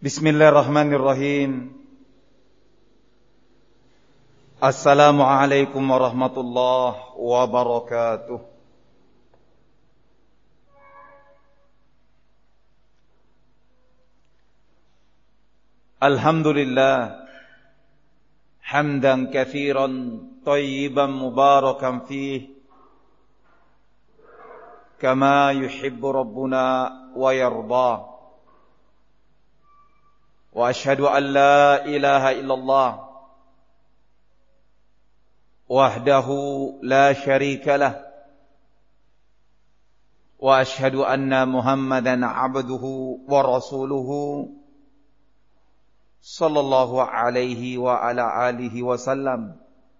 Bismillahirrahmanirrahim. Assalamualaikum warahmatullahi wabarakatuh. Alhamdulillah hamdan katsiran thayyiban mubarakan fihi kama yuhibbu rabbuna wa yarda. Wa ashhadu an la ilaha illallah wahdahu la syarika lah wa ashhadu anna Muhammadan abduhu wa rasuluhu sallallahu alaihi wa ala alihi wasallam.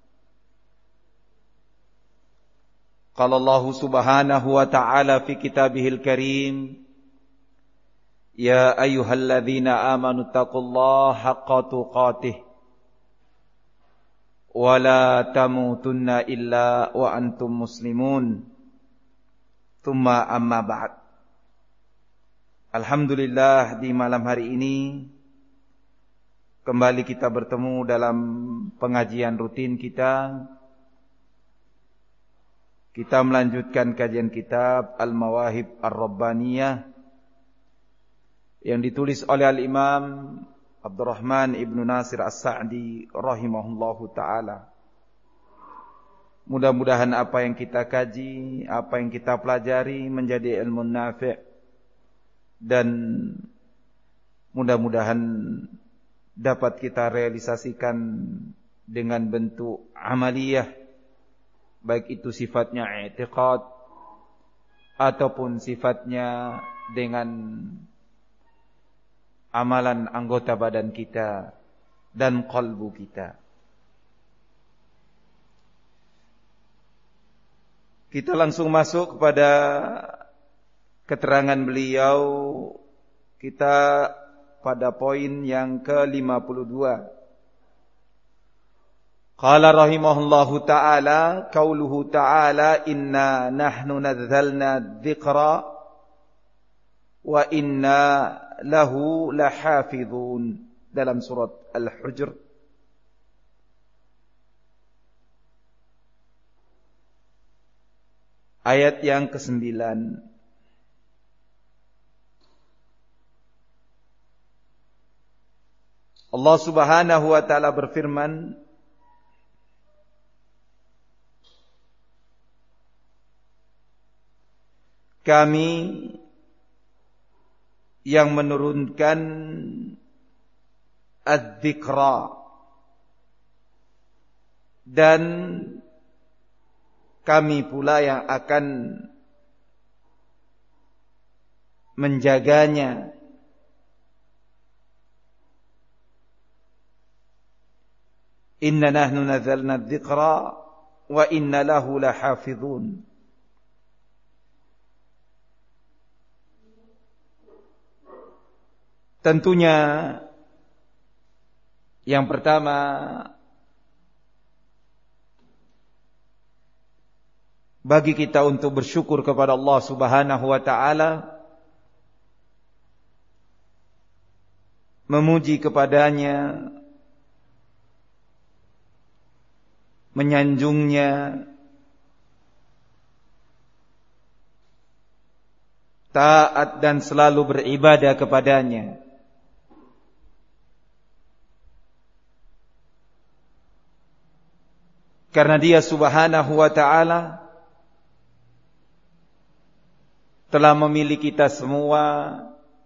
Qala Allah subhanahu wa ta'ala fi kitabihil karim, ya ayyuhalladzina amanu taqullaha haqqa tuqatih wa la tamutunna illa wa antum muslimun. Tsumma amma ba'd. Alhamdulillah, di malam hari ini kembali kita bertemu dalam pengajian rutin kita. Kita melanjutkan kajian kitab Al-Mawahib Ar-Rabbaniyah yang ditulis oleh Al-Imam Abdurrahman Ibnu Nasir As-Sa'di rahimahullahu ta'ala. Mudah-mudahan apa yang kita kaji, apa yang kita pelajari menjadi ilmu nafi' dan mudah-mudahan dapat kita realisasikan dengan bentuk amaliyah, baik itu sifatnya i'tiqad ataupun sifatnya dengan amalan anggota badan kita dan qalbu kita. Kita langsung masuk kepada keterangan beliau. Kita pada poin yang ke-52. Qala rahimahullahu ta'ala, qauluhu ta'ala, inna nahnu nazzalna dzikra wa inna lahu lahafizun, dalam surat Al-Hujr ayat yang ke-9. Allah Subhanahu wa ta'ala berfirman, kami yang menurunkan adz-dzikra dan kami pula yang akan menjaganya. Inna nahnu nazzalna adz-dzikra wa inna lahu lahafizun. Tentunya yang pertama bagi kita untuk bersyukur kepada Allah Subhanahu wa ta'ala, memuji kepadanya, menyanjungnya, taat dan selalu beribadah kepadanya. Karena Dia Subhanahu wa ta'ala telah memilih kita semua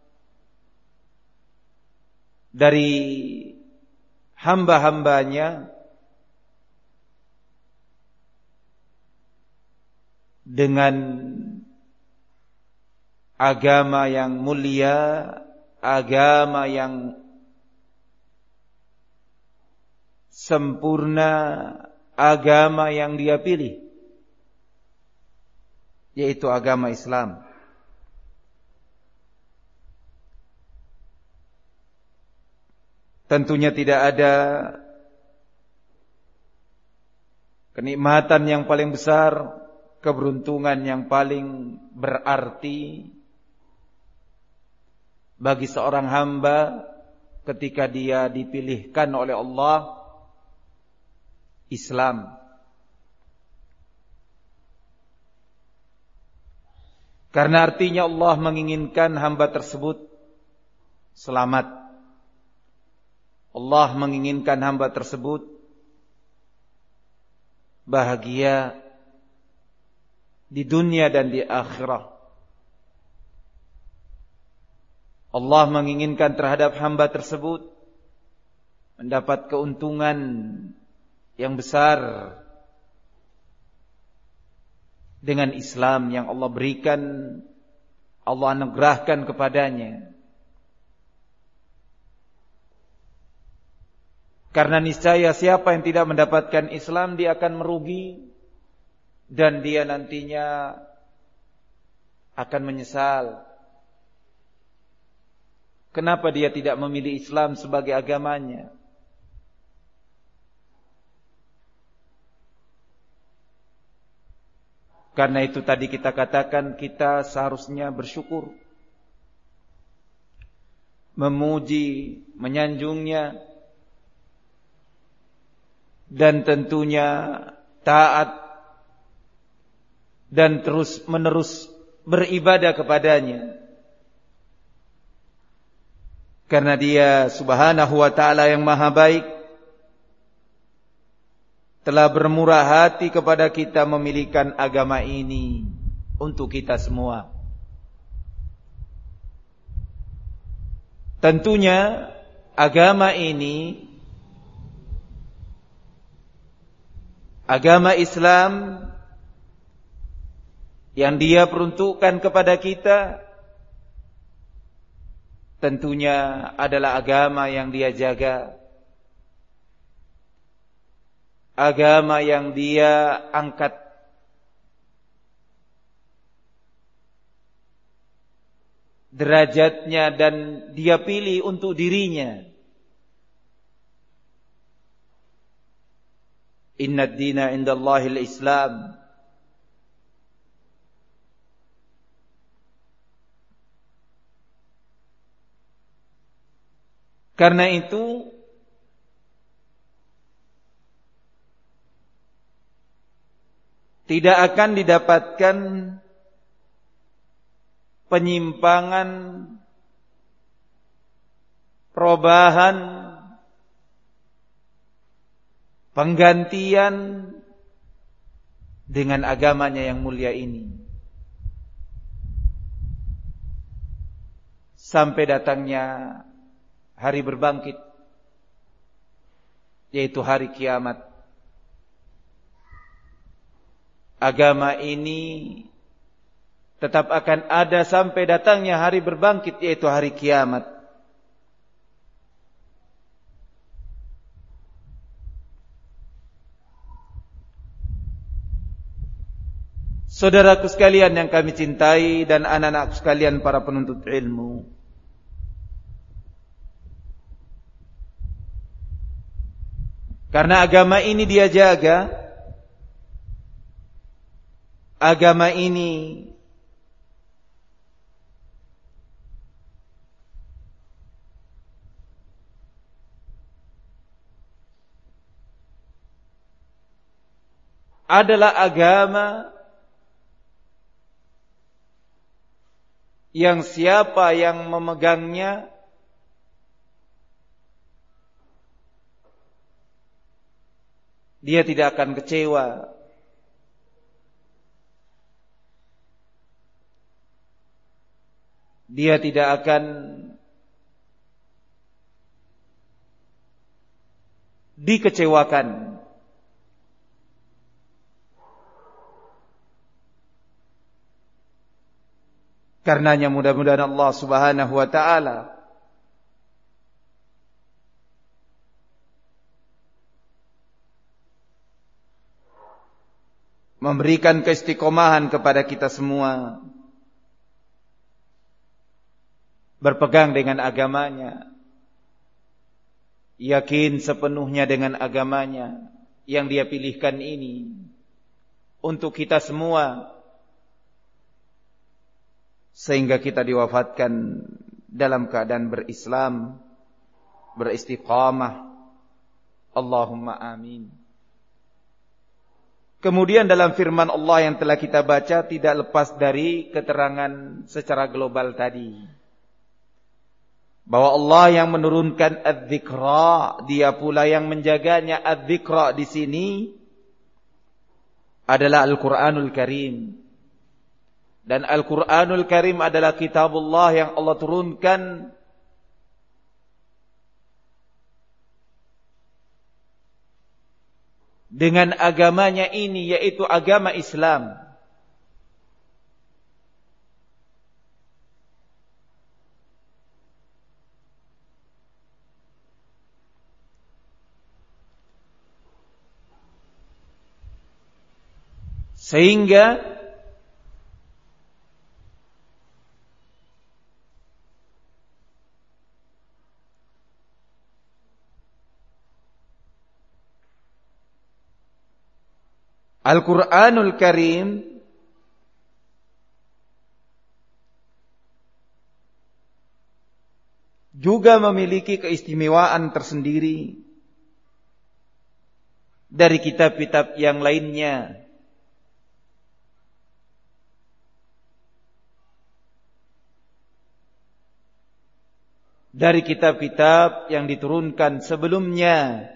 dari hamba-hambanya dengan agama yang mulia, agama yang sempurna, agama yang Dia pilih, yaitu agama Islam. Tentunya tidak ada kenikmatan yang paling besar, keberuntungan yang paling berarti bagi seorang hamba ketika dia dipilihkan oleh Allah Islam. Karena artinya Allah menginginkan hamba tersebut selamat. Allah menginginkan hamba tersebut bahagia di dunia dan di akhirat. Allah menginginkan terhadap hamba tersebut mendapat keuntungan yang besar dengan Islam yang Allah berikan, Allah anugerahkan kepadanya. Karena niscaya siapa yang tidak mendapatkan Islam, dia akan merugi dan dia nantinya akan menyesal. Kenapa dia tidak memilih Islam sebagai agamanya? Karena itu tadi kita katakan kita seharusnya bersyukur, memuji, menyanjungnya, dan tentunya taat dan terus menerus beribadah kepadanya. Karena dia subhanahu wa ta'ala yang maha baik, telah bermurah hati kepada kita memilihkan agama ini untuk kita semua. Tentunya agama ini, agama Islam yang dia peruntukkan kepada kita, tentunya adalah agama yang dia jaga, agama yang dia angkat, derajatnya dan dia pilih untuk dirinya. Inna ad-dina indallahil Islam. Karena itu tidak akan didapatkan penyimpangan, perubahan, penggantian dengan agamanya yang mulia ini, sampai datangnya hari berbangkit, yaitu hari kiamat. Agama ini tetap akan ada sampai datangnya hari berbangkit, yaitu hari kiamat. Saudaraku sekalian yang kami cintai dan anak-anakku sekalian para penuntut ilmu, karena agama ini dia jaga, agama ini adalah agama yang siapa yang memegangnya dia tidak akan kecewa. Dia tidak akan dikecewakan. Karenanya mudah-mudahan Allah Subhanahu wa ta'ala memberikan keistiqomahan kepada kita semua, berpegang dengan agamanya, yakin sepenuhnya dengan agamanya yang dia pilihkan ini untuk kita semua, sehingga kita diwafatkan dalam keadaan berislam, beristiqamah. Allahumma amin. Kemudian dalam firman Allah yang telah kita baca tidak lepas dari keterangan secara global tadi, bahwa Allah yang menurunkan adz-dzikra, Dia pula yang menjaganya. Adz-dzikra di sini adalah Al-Qur'anul Karim. Dan Al-Qur'anul Karim adalah kitabullah yang Allah turunkan dengan agamanya ini, yaitu agama Islam. Sehingga Al-Qur'anul Karim juga memiliki keistimewaan tersendiri dari kitab-kitab yang lainnya. Dari kitab-kitab yang diturunkan sebelumnya.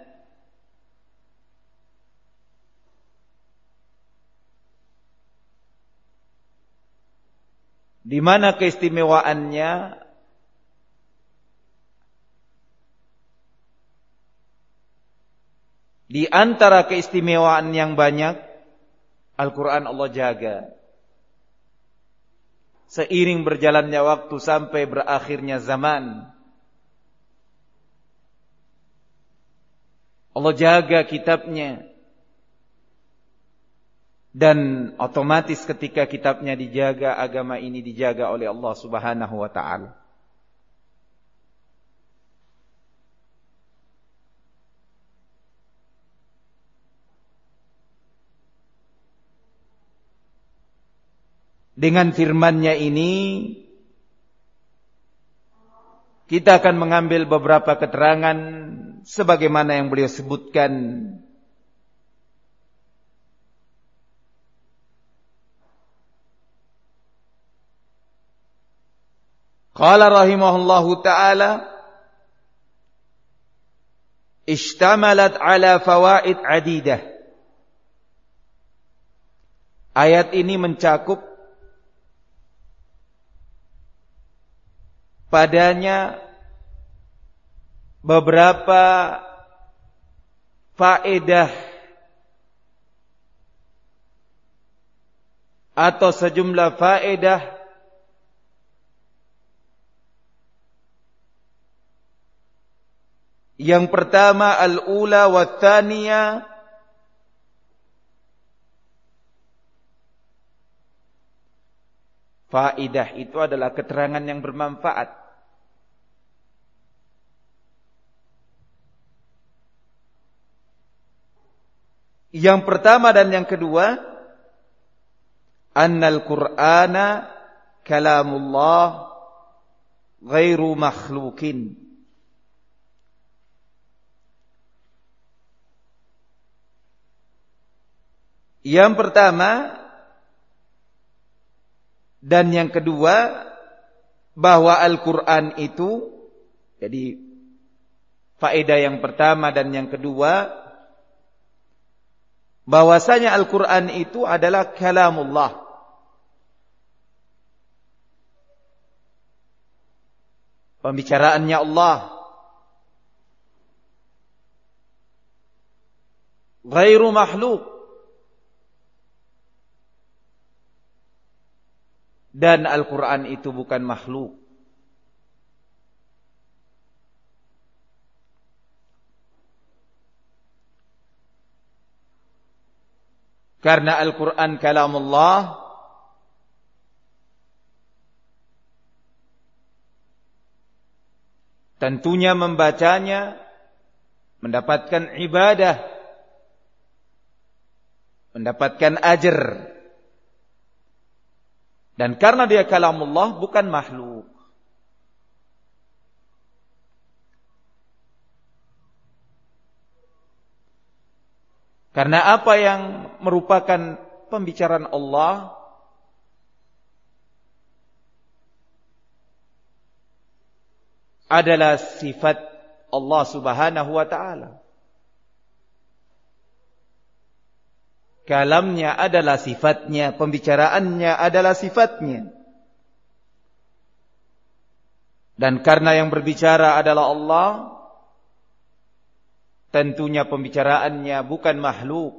Di mana keistimewaannya? Di antara keistimewaan yang banyak, Al-Quran Allah jaga. Seiring berjalannya waktu sampai berakhirnya zaman, Allah jaga kitabnya. Dan otomatis ketika kitabnya dijaga, agama ini dijaga oleh Allah Subhanahu wa ta'ala. Dengan firman-Nya ini kita akan mengambil beberapa keterangan sebagaimana yang beliau sebutkan. Qala rahimahullahu ta'ala, ishtamalat ala fawaid adidah. Ayat ini mencakup padanya beberapa faedah atau sejumlah faedah yang pertama, al-ula wa tsaniyah, faedah itu adalah keterangan yang bermanfaat. Yang pertama dan yang kedua, annal Qur'ana kalamullah ghairu makhluqin. Yang pertama dan yang kedua, bahwa Al-Quran itu, jadi faedah yang pertama dan yang kedua, bahwasanya Al-Quran itu adalah kalamullah. Pembicaraannya Allah. Ghairu makhluk. Dan Al-Quran itu bukan makhluk. Karena Al-Quran kalamullah, tentunya membacanya mendapatkan ibadah, mendapatkan ajar. Dan karena dia kalamullah, bukan makhluk. Karena apa yang merupakan pembicaraan Allah adalah sifat Allah Subhanahu wa ta'ala. Kalamnya adalah sifatnya, pembicaraannya adalah sifatnya. Dan karena yang berbicara adalah Allah, tentunya pembicaraannya bukan makhluk.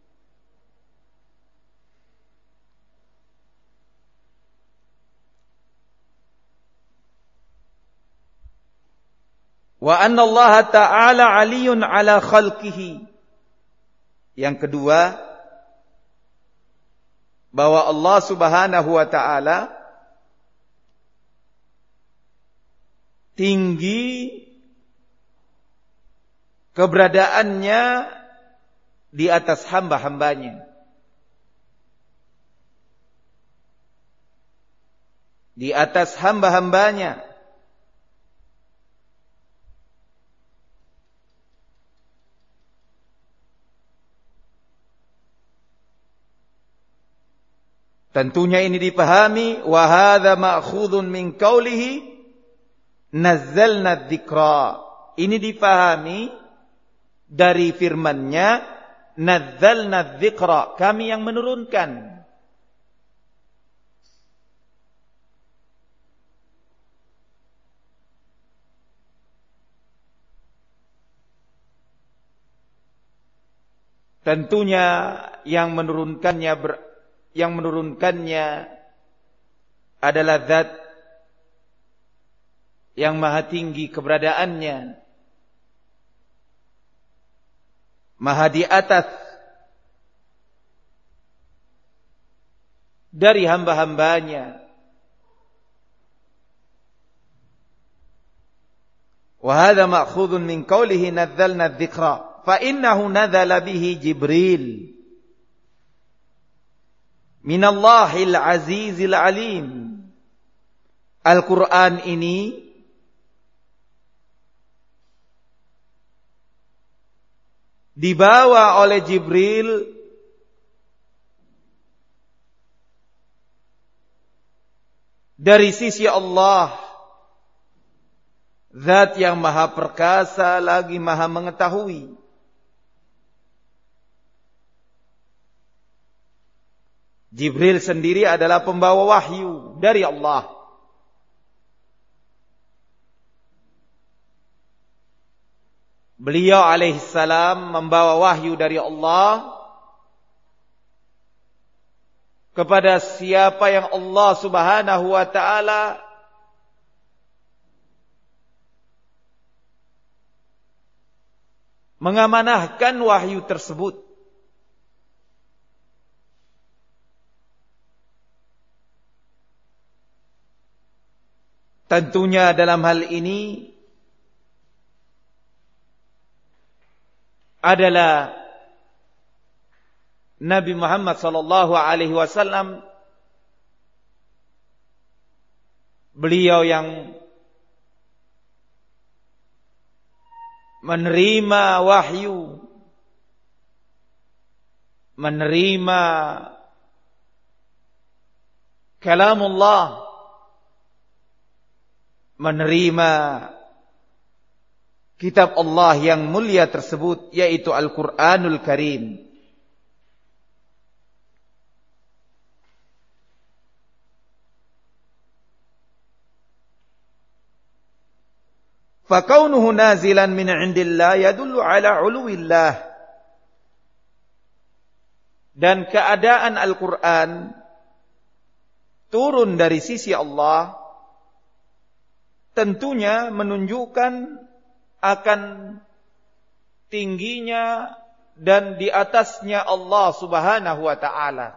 Wa anna Allah ta'ala 'aliyyun 'ala khalqihi. Yang kedua, bahwa Allah Subhanahu wa ta'ala tinggi keberadaannya di atas hamba-hambanya. Di atas hamba-hambanya. Tentunya ini dipahami, wa hadza ma'khudun min qaulihi nazzalna dzikra. Ini dipahami dari firman-Nya, nazzalna dzikra, kami yang menurunkan. Tentunya yang menurunkannya adalah zat yang maha tinggi keberadaannya, maha di atas dari hamba-hambanya. Wa hadza ma'khudun min qawlihi nazzalna dzikra fa innahu nazala bihi Jibril minallahil azizil alim. Al-Quran ini dibawa oleh Jibril dari sisi Allah, zat yang maha perkasa lagi maha mengetahui. Jibril sendiri adalah pembawa wahyu dari Allah. Beliau alaihissalam membawa wahyu dari Allah kepada siapa yang Allah Subhanahu wa ta'ala mengamanahkan wahyu tersebut. Tentunya dalam hal ini adalah Nabi Muhammad sallallahu alaihi wasallam. Beliau yang menerima wahyu, menerima kalamullah, menerima kitab Allah yang mulia tersebut, yaitu Al-Quranul Karim. Fakaunuhu nazilan min indillah yadullu ala uluwillah. Dan keadaan Al-Quran turun dari sisi Allah tentunya menunjukkan akan tingginya dan di atasnya Allah Subhanahu wa ta'ala.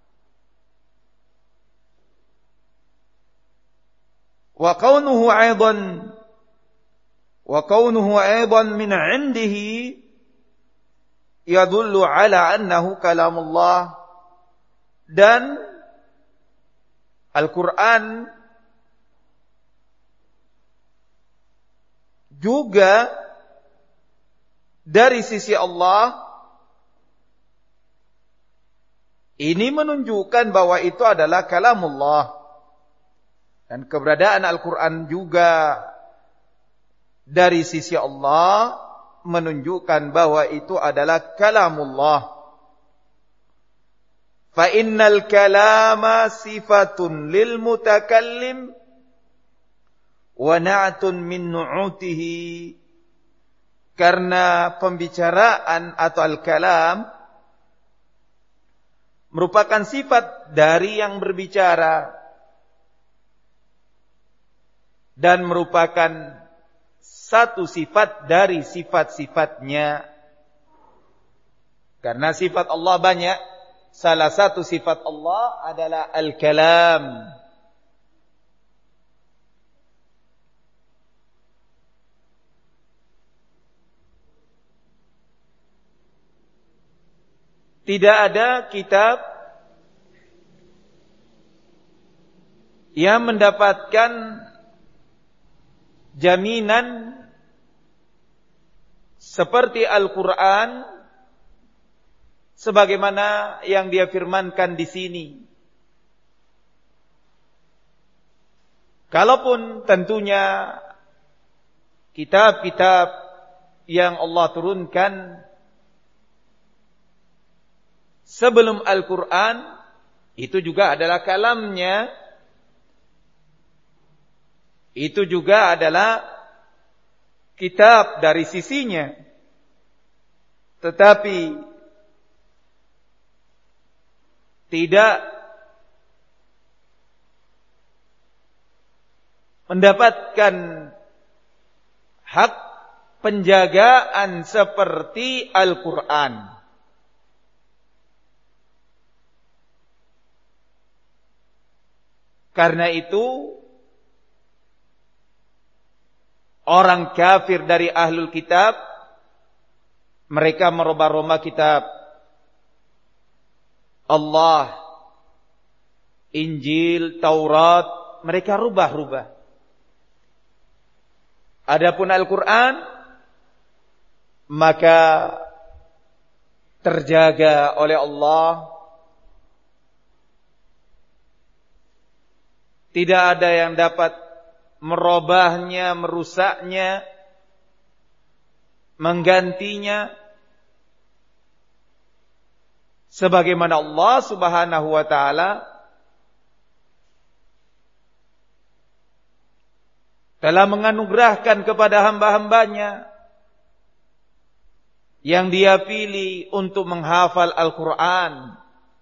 Wa kaunuhu aidan min indihi yadullu ala annahu kalamullah. Dan Al-Quran juga dari sisi Allah Ini menunjukkan bahwa itu adalah kalamullah. Dan keberadaan Al-Quran juga dari sisi Allah menunjukkan bahwa itu adalah kalamullah. Fa innal kalama sifatun lil mutakallim wa na'tun min nu'utihi. Karena pembicaraan atau al-kalam merupakan sifat dari yang berbicara dan merupakan satu sifat dari sifat-sifatnya. Karena sifat Allah banyak, salah satu sifat Allah adalah al-kalam. Tidak ada kitab yang mendapatkan jaminan seperti Al-Quran sebagaimana yang dia firmankan di sini. Kalaupun tentunya kitab-kitab yang Allah turunkan sebelum Al-Quran itu juga adalah kalamnya, itu juga adalah kitab dari sisinya. Tetapi tidak mendapatkan hak penjagaan seperti Al-Quran. Karena itu orang kafir dari ahlul kitab, mereka merubah-rubah kitab Allah, Injil, Taurat, mereka rubah-rubah. Adapun Al-Quran, maka terjaga oleh Allah. Tidak ada yang dapat merubahnya, merusaknya, menggantinya. Sebagaimana Allah Subhanahu wa ta'ala telah menganugerahkan kepada hamba-hambanya yang dia pilih untuk menghafal Al-Quran.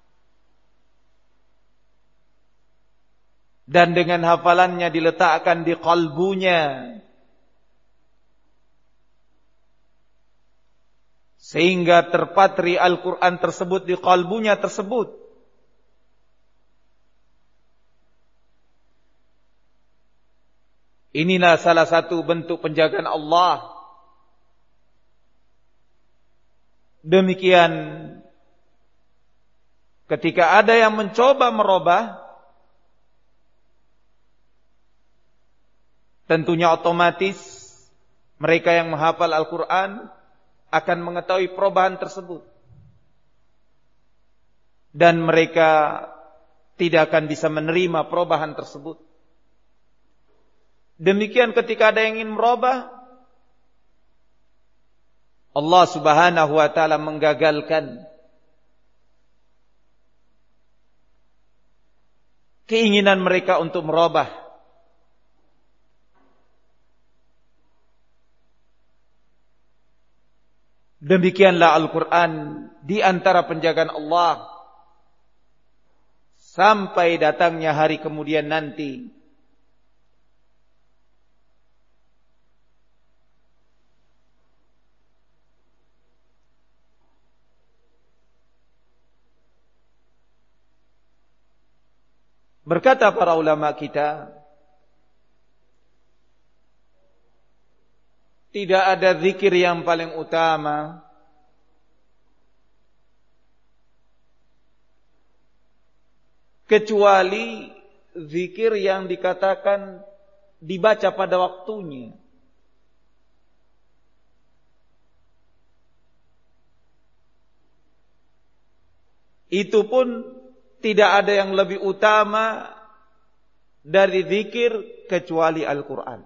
Dan dengan hafalannya diletakkan di qalbunya, sehingga terpatri Al-Quran tersebut di qalbunya tersebut. Inilah salah satu bentuk penjagaan Allah. Demikian ketika ada yang mencoba merubah, tentunya otomatis mereka yang menghafal Al-Quran akan mengetahui perubahan tersebut. Dan mereka tidak akan bisa menerima perubahan tersebut. Demikian ketika ada yang ingin merubah, Allah Subhanahu wa ta'ala menggagalkan keinginan mereka untuk merubah. Demikianlah Al-Quran di antara penjagaan Allah sampai datangnya hari kemudian nanti. Berkata para ulama kita, tidak ada zikir yang paling utama kecuali zikir yang dikatakan dibaca pada waktunya. itu pun tidak ada yang lebih utama dari zikir kecuali Al-Quran.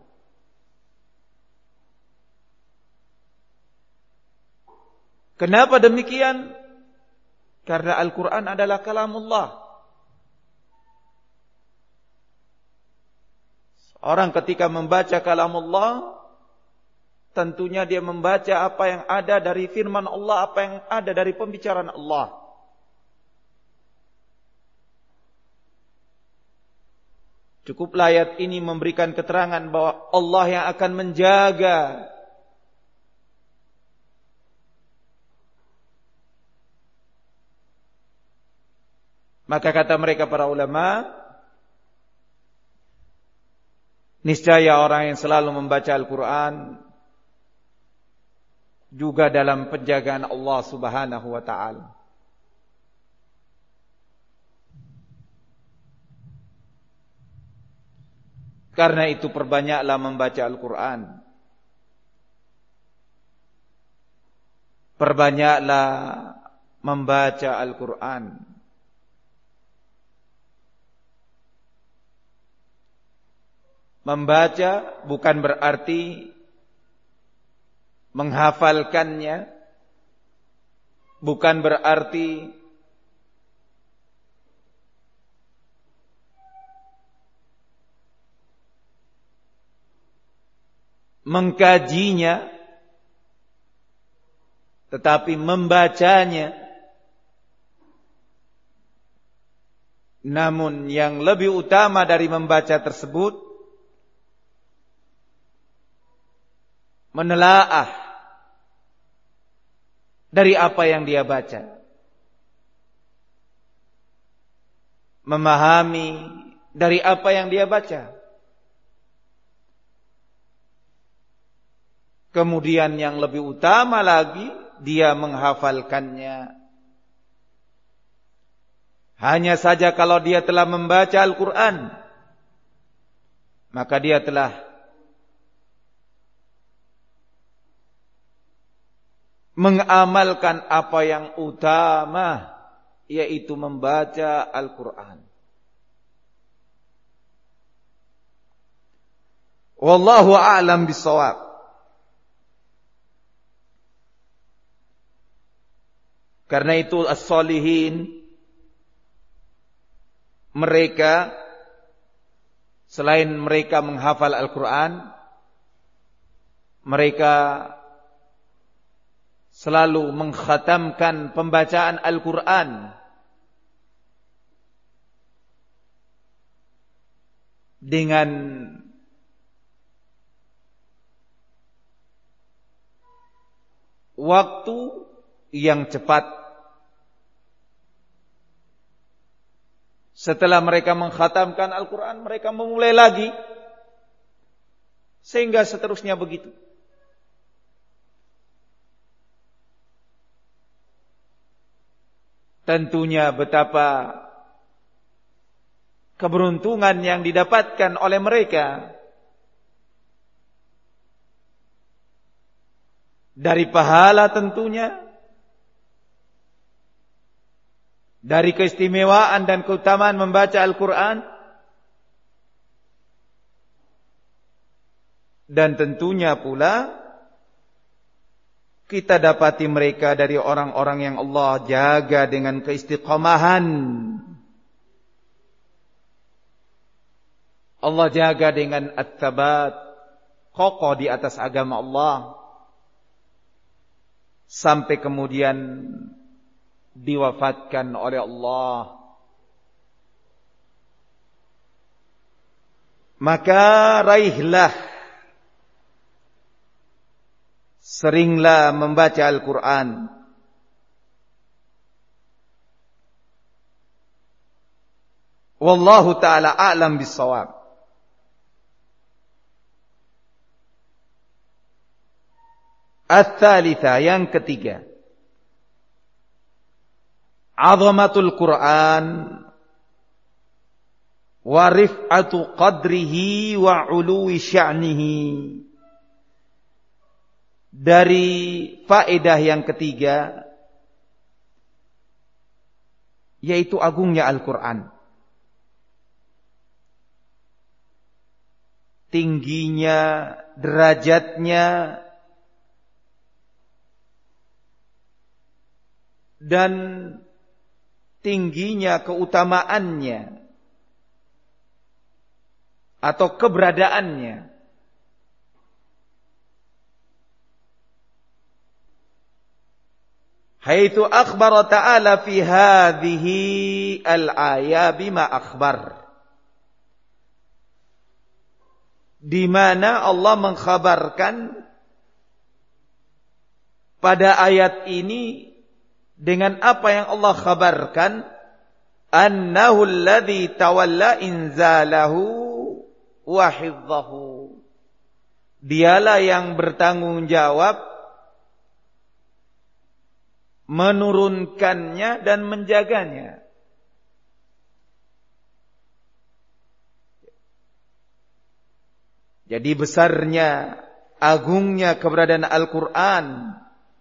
Kenapa demikian? Karena Al-Quran adalah kalamullah. Orang ketika membaca kalamullah, tentunya dia membaca apa yang ada dari firman Allah, apa yang ada dari pembicaraan Allah. Cukuplah ayat ini memberikan keterangan bahwa Allah yang akan menjaga Maka kata mereka para ulama, niscaya orang yang selalu membaca Al-Quran juga dalam penjagaan Allah Subhanahu wa ta'ala. Karena itu perbanyaklah membaca Al-Quran. Perbanyaklah membaca Al-Quran. Membaca bukan berarti menghafalkannya, bukan berarti mengkajinya, tetapi membacanya. Namun yang lebih utama dari membaca tersebut, menelaah dari apa yang dia baca, memahami dari apa yang dia baca. Kemudian yang lebih utama lagi, dia menghafalkannya. Hanya saja kalau dia telah membaca Al-Quran, maka dia telah mengamalkan apa yang utama, yaitu membaca Al-Quran. Wallahu a'lam bishawab. Karena itu as-solihin, mereka selain mereka menghafal Al-Quran, mereka selalu mengkhatamkan pembacaan Al-Quran dengan waktu yang cepat. Setelah mereka mengkhatamkan Al-Quran, mereka memulai lagi, sehingga seterusnya begitu. Tentunya betapa keberuntungan yang didapatkan oleh mereka dari pahala, tentunya dari keistimewaan dan keutamaan membaca Al-Quran, dan tentunya pula kita dapati mereka dari orang-orang yang Allah jaga dengan keistiqomahan. Allah jaga dengan at-tabat, kokoh di atas agama Allah, sampai kemudian diwafatkan oleh Allah. Maka raihlah, seringlah membaca Al-Quran. Wallahu ta'ala a'lam bis-shawab. Ats-tsalitsah, yang ketiga, azamatul Quran wa rif'atu qadrihi wa 'uluwi sya'nihi. Dari faedah yang ketiga, yaitu agungnya Al-Quran, tingginya derajatnya, dan tingginya keutamaannya atau keberadaannya. Haitsu akhbara ta'ala fi hadhihi al-ayah bima akhbar, di mana Allah mengkhabarkan pada ayat ini dengan apa yang Allah khabarkan, annahu alladhi tawalla inzalahu wa hifdhahu, dialah yang bertanggung jawab menurunkannya dan menjaganya. Jadi besarnya, agungnya keberadaan Al-Quran,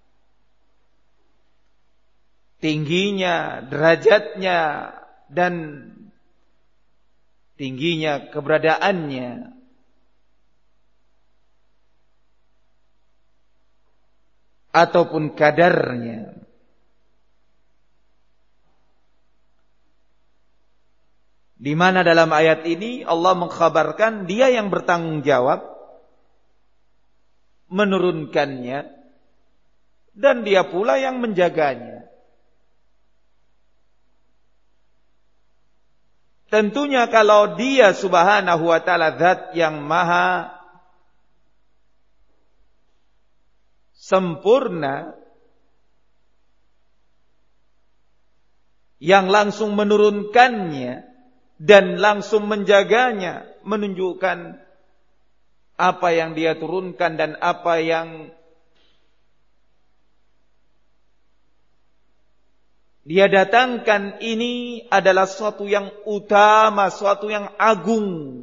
tingginya derajatnya dan tingginya keberadaannya, ataupun kadarnya, di mana dalam ayat ini Allah mengkhabarkan Dia yang bertanggung jawab menurunkannya dan Dia pula yang menjaganya. Tentunya kalau Dia subhanahu wa ta'ala zat yang maha sempurna, yang langsung menurunkannya dan langsung menjaganya, menunjukkan apa yang Dia turunkan dan apa yang Dia datangkan ini adalah suatu yang utama, suatu yang agung.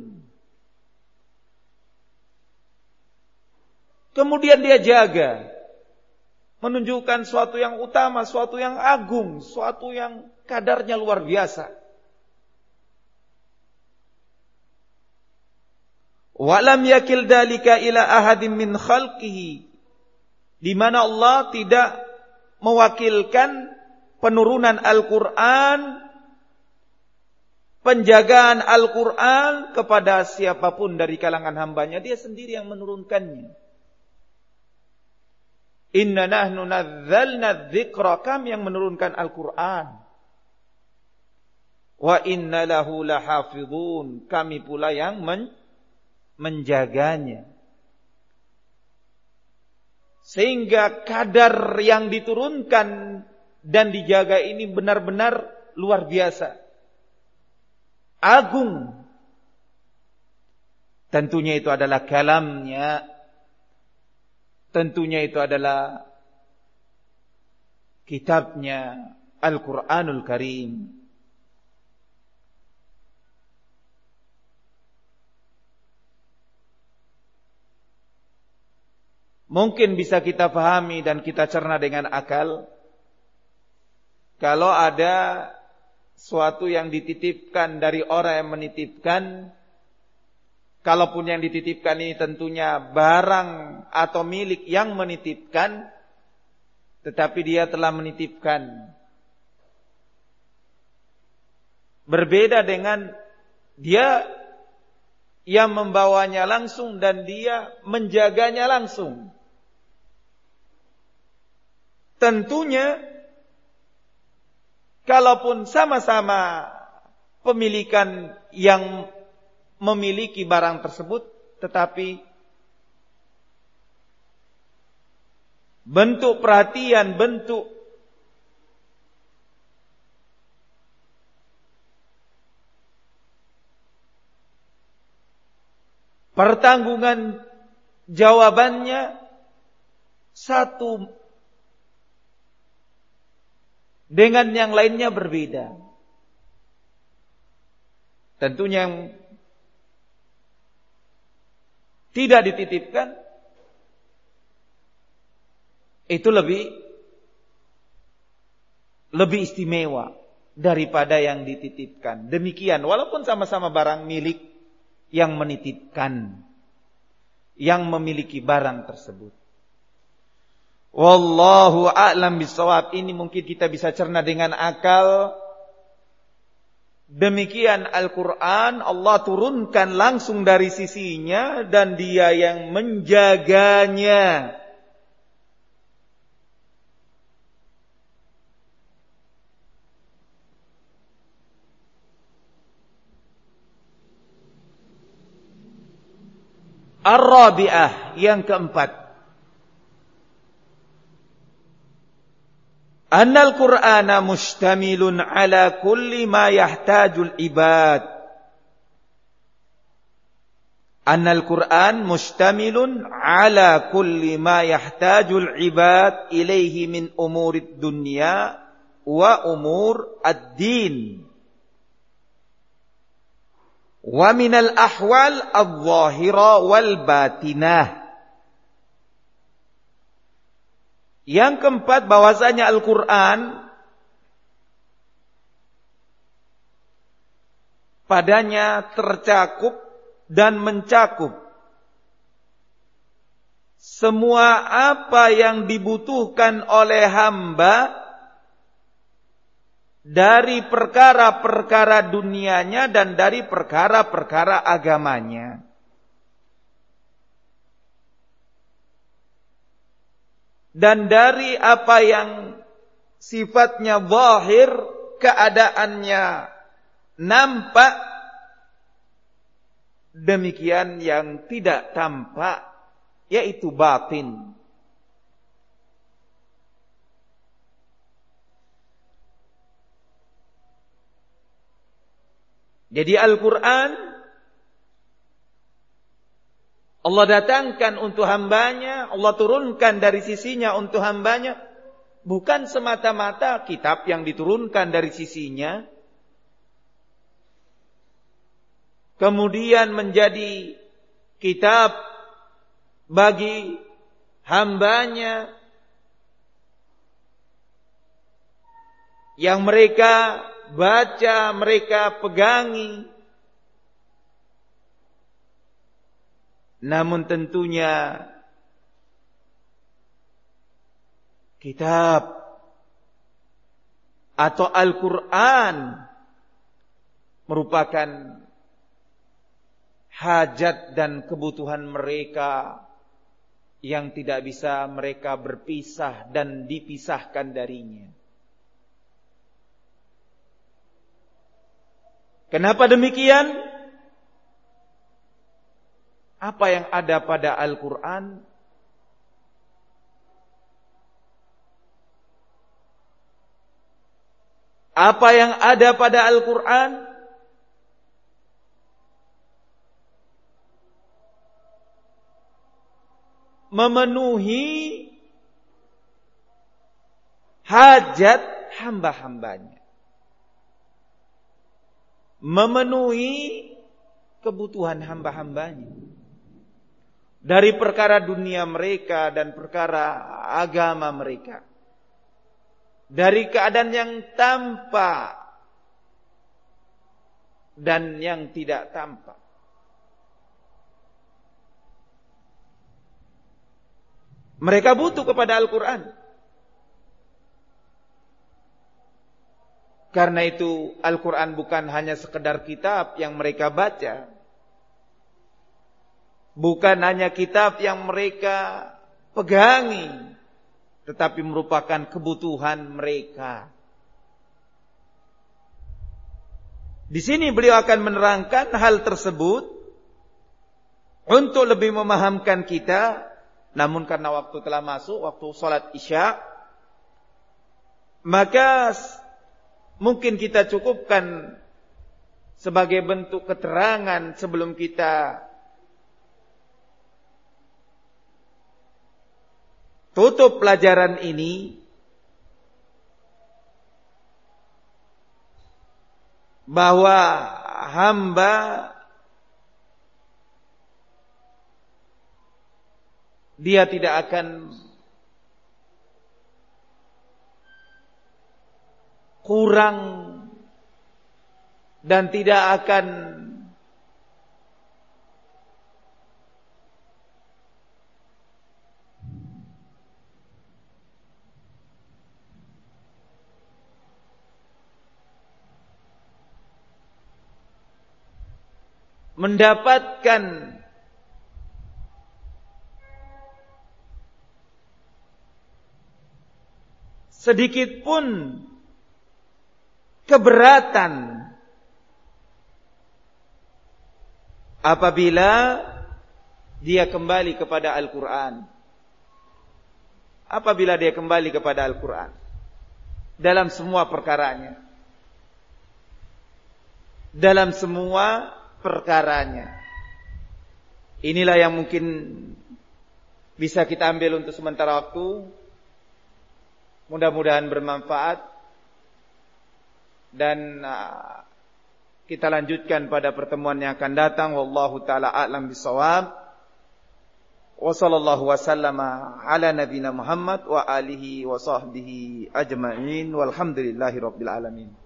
Kemudian Dia jaga, menunjukkan suatu yang utama, suatu yang agung, suatu yang kadarnya luar biasa. Walam yakil dalika ila ahadim min khalqihi, di mana Allah tidak mewakilkan penurunan Al-Quran, penjagaan Al-Quran kepada siapapun dari kalangan hambanya. Dia sendiri yang menurunkannya. Inna nahnu nazzalna dzikra, kami yang menurunkan Al-Quran. Wa inna lahu lahafidhun, kami pula yang menjaganya. Sehingga kadar yang diturunkan dan dijaga ini benar-benar luar biasa, agung. Tentunya itu adalah kalamnya, tentunya itu adalah kitabnya Al-Quranul Karim. Mungkin bisa kita pahami dan kita cerna dengan akal kalau ada suatu yang dititipkan dari orang yang menitipkan, kalaupun yang dititipkan ini tentunya barang atau milik yang menitipkan, tetapi dia telah menitipkan. Berbeda dengan dia yang membawanya langsung dan dia menjaganya langsung. Tentunya kalaupun sama-sama pemilikan yang memiliki barang tersebut, tetapi bentuk perhatian, bentuk pertanggungan jawabannya satu dengan yang lainnya berbeda. Tentunya yang tidak dititipkan itu lebih istimewa, daripada yang dititipkan. Demikian, walaupun sama-sama barang milik yang menitipkan, yang memiliki barang tersebut. Wallahu a'lam bishawab. Ini mungkin kita bisa cerna dengan akal. Demikian Al-Quran Allah turunkan langsung dari sisinya dan Dia yang menjaganya. Ar-Rabi'ah, yang keempat. Annal Qur'ana mustamilun ala kulli ma yahtajul ibad. Annal Qur'an mustamilun ala kulli ma yahtajul ibad ilaihi min umurid dunya wa umur ad-din. Wa minal ahwal adh-dhahira wal batinah. Yang keempat, bahwasanya Al-Quran padanya tercakup dan mencakup semua apa yang dibutuhkan oleh hamba dari perkara-perkara dunianya dan dari perkara-perkara agamanya. Dan dari apa yang sifatnya zahir, keadaannya nampak, demikian yang tidak tampak, yaitu batin. Jadi Al-Quran Allah datangkan untuk hambanya, Allah turunkan dari sisinya untuk hambanya. Bukan semata-mata kitab yang diturunkan dari sisinya, kemudian menjadi kitab bagi hambanya yang mereka baca, mereka pegangi. Namun tentunya kitab atau Al-Quran merupakan hajat dan kebutuhan mereka yang tidak bisa mereka berpisah dan dipisahkan darinya. Kenapa demikian? Apa yang ada pada Al-Quran apa yang ada pada Al-Quran memenuhi hajat hamba-hambanya, memenuhi kebutuhan hamba-hambanya dari perkara dunia mereka dan perkara agama mereka, dari keadaan yang tampak dan yang tidak tampak. Mereka butuh kepada Al-Quran. Karena itu Al-Quran bukan hanya sekedar kitab yang mereka baca, bukan hanya kitab yang mereka pegangi, tetapi merupakan kebutuhan mereka. Di sini beliau akan menerangkan hal tersebut untuk lebih memahamkan kita. Namun karena waktu telah masuk, waktu sholat Isya, maka mungkin kita cukupkan sebagai bentuk keterangan sebelum kita tutup pelajaran ini, bahwa hamba dia tidak akan kurang dan tidak akan mendapatkan sedikit pun keberatan apabila dia kembali kepada Al-Quran. Apabila dia kembali kepada Al-Quran dalam semua perkaranya. Dalam semua perkaranya. Inilah yang mungkin bisa kita ambil untuk sementara waktu. Mudah-mudahan bermanfaat. Dan kita lanjutkan pada pertemuan yang akan datang. Wallahu ta'ala a'lam bisawab. Wa sallallahu wasallama ala nabina Muhammad wa alihi wa sahbihi ajma'in. Walhamdulillahi rabbil alamin.